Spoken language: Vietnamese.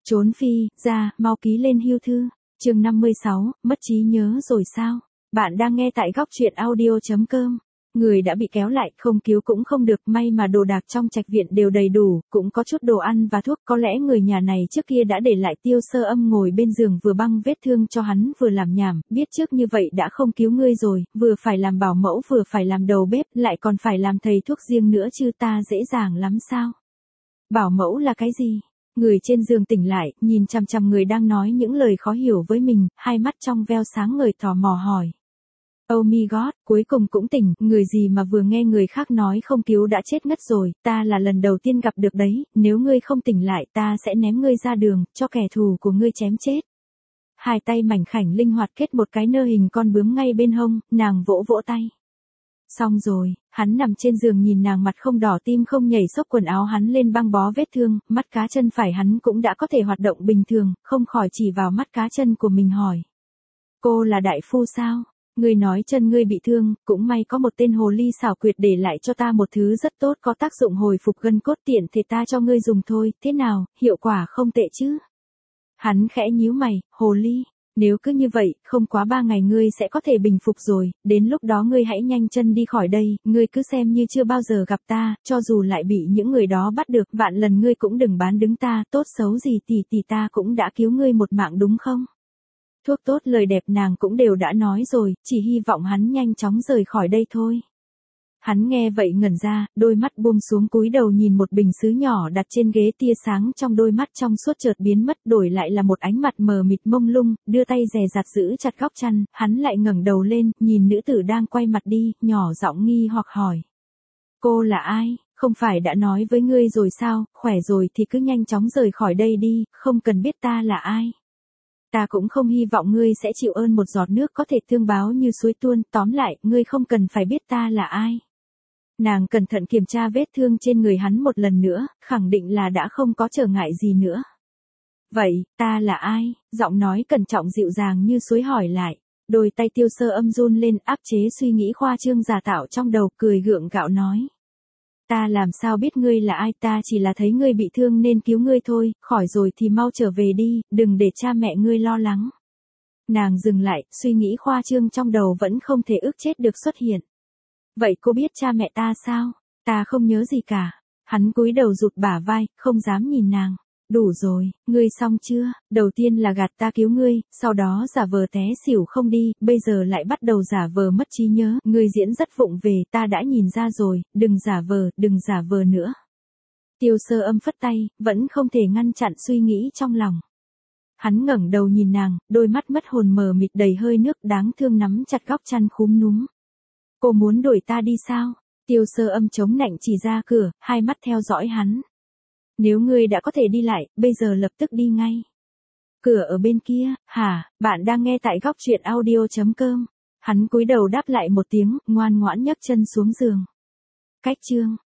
Trốn phi, ra, mau ký lên hưu thư. Chương 56, mất trí nhớ rồi sao? Bạn đang nghe tại góc truyện audio.com. Người đã bị kéo lại, không cứu cũng không được, may mà đồ đạc trong trạch viện đều đầy đủ, cũng có chút đồ ăn và thuốc, có lẽ người nhà này trước kia đã để lại. Tiêu Sơ Âm ngồi bên giường vừa băng vết thương cho hắn vừa làm nhảm, biết trước như vậy đã không cứu ngươi rồi, vừa phải làm bảo mẫu vừa phải làm đầu bếp, lại còn phải làm thầy thuốc riêng nữa chứ, ta dễ dàng lắm sao? Bảo mẫu là cái gì? Người trên giường tỉnh lại, nhìn chằm chằm người đang nói những lời khó hiểu với mình, hai mắt trong veo sáng ngời tò mò hỏi. Oh my god, cuối cùng cũng tỉnh, người gì mà vừa nghe người khác nói không cứu đã chết ngất rồi, ta là lần đầu tiên gặp được đấy, nếu ngươi không tỉnh lại ta sẽ ném ngươi ra đường, cho kẻ thù của ngươi chém chết. Hai tay mảnh khảnh linh hoạt kết một cái nơ hình con bướm ngay bên hông, nàng vỗ vỗ tay. Xong rồi, hắn nằm trên giường nhìn nàng mặt không đỏ tim không nhảy, xốc quần áo hắn lên băng bó vết thương, mắt cá chân phải hắn cũng đã có thể hoạt động bình thường, không khỏi chỉ vào mắt cá chân của mình hỏi. Cô là đại phu sao? Ngươi nói chân ngươi bị thương, cũng may có một tên hồ ly xảo quyệt để lại cho ta một thứ rất tốt có tác dụng hồi phục gân cốt, tiện thể ta cho ngươi dùng thôi, thế nào, hiệu quả không tệ chứ? Hắn khẽ nhíu mày, hồ ly. Nếu cứ như vậy, không quá 3 ngày ngươi sẽ có thể bình phục rồi, đến lúc đó ngươi hãy nhanh chân đi khỏi đây, ngươi cứ xem như chưa bao giờ gặp ta, cho dù lại bị những người đó bắt được, vạn lần ngươi cũng đừng bán đứng ta, tốt xấu gì tỷ ta cũng đã cứu ngươi một mạng đúng không? Thuốc tốt lời đẹp nàng cũng đều đã nói rồi, chỉ hy vọng hắn nhanh chóng rời khỏi đây thôi. Hắn nghe vậy ngẩn ra, đôi mắt buông xuống cúi đầu nhìn một bình sứ nhỏ đặt trên ghế, tia sáng trong đôi mắt trong suốt chợt biến mất, đổi lại là một ánh mặt mờ mịt mông lung, đưa tay dè dặt giữ chặt góc chăn, hắn lại ngẩng đầu lên, nhìn nữ tử đang quay mặt đi, nhỏ giọng nghi hoặc hỏi. Cô là ai? Không phải đã nói với ngươi rồi sao, khỏe rồi thì cứ nhanh chóng rời khỏi đây đi, không cần biết ta là ai. Ta cũng không hy vọng ngươi sẽ chịu ơn một giọt nước có thể tương báo như suối tuôn, tóm lại, ngươi không cần phải biết ta là ai. Nàng cẩn thận kiểm tra vết thương trên người hắn một lần nữa, khẳng định là đã không có trở ngại gì nữa. Vậy, ta là ai? Giọng nói cẩn trọng dịu dàng như suối hỏi lại. Đôi tay Tiêu Sơ Âm run lên, áp chế suy nghĩ khoa trương giả tạo trong đầu, cười gượng gạo nói. Ta làm sao biết ngươi là ai, ta chỉ là thấy ngươi bị thương nên cứu ngươi thôi, khỏi rồi thì mau trở về đi, đừng để cha mẹ ngươi lo lắng. Nàng dừng lại, suy nghĩ khoa trương trong đầu vẫn không thể ức chết được xuất hiện. Vậy cô biết cha mẹ ta sao? Ta không nhớ gì cả. Hắn cúi đầu rụt bả vai, không dám nhìn nàng. Đủ rồi, ngươi xong chưa? Đầu tiên là gạt ta cứu ngươi, sau đó giả vờ té xỉu không đi, bây giờ lại bắt đầu giả vờ mất trí nhớ, ngươi diễn rất vụng về, ta đã nhìn ra rồi, đừng giả vờ nữa. Tiêu Sơ Âm phất tay, vẫn không thể ngăn chặn suy nghĩ trong lòng. Hắn ngẩng đầu nhìn nàng, đôi mắt mất hồn mờ mịt đầy hơi nước, đáng thương nắm chặt góc chăn khúm núm. Cô muốn đuổi ta đi sao? Tiêu Sơ Âm chống nạnh chỉ ra cửa, hai mắt theo dõi hắn. Nếu ngươi đã có thể đi lại, bây giờ lập tức đi ngay. Cửa ở bên kia, hả? Bạn đang nghe tại góc truyện audio.com. Hắn cúi đầu đáp lại một tiếng, ngoan ngoãn nhấc chân xuống giường. Cách chương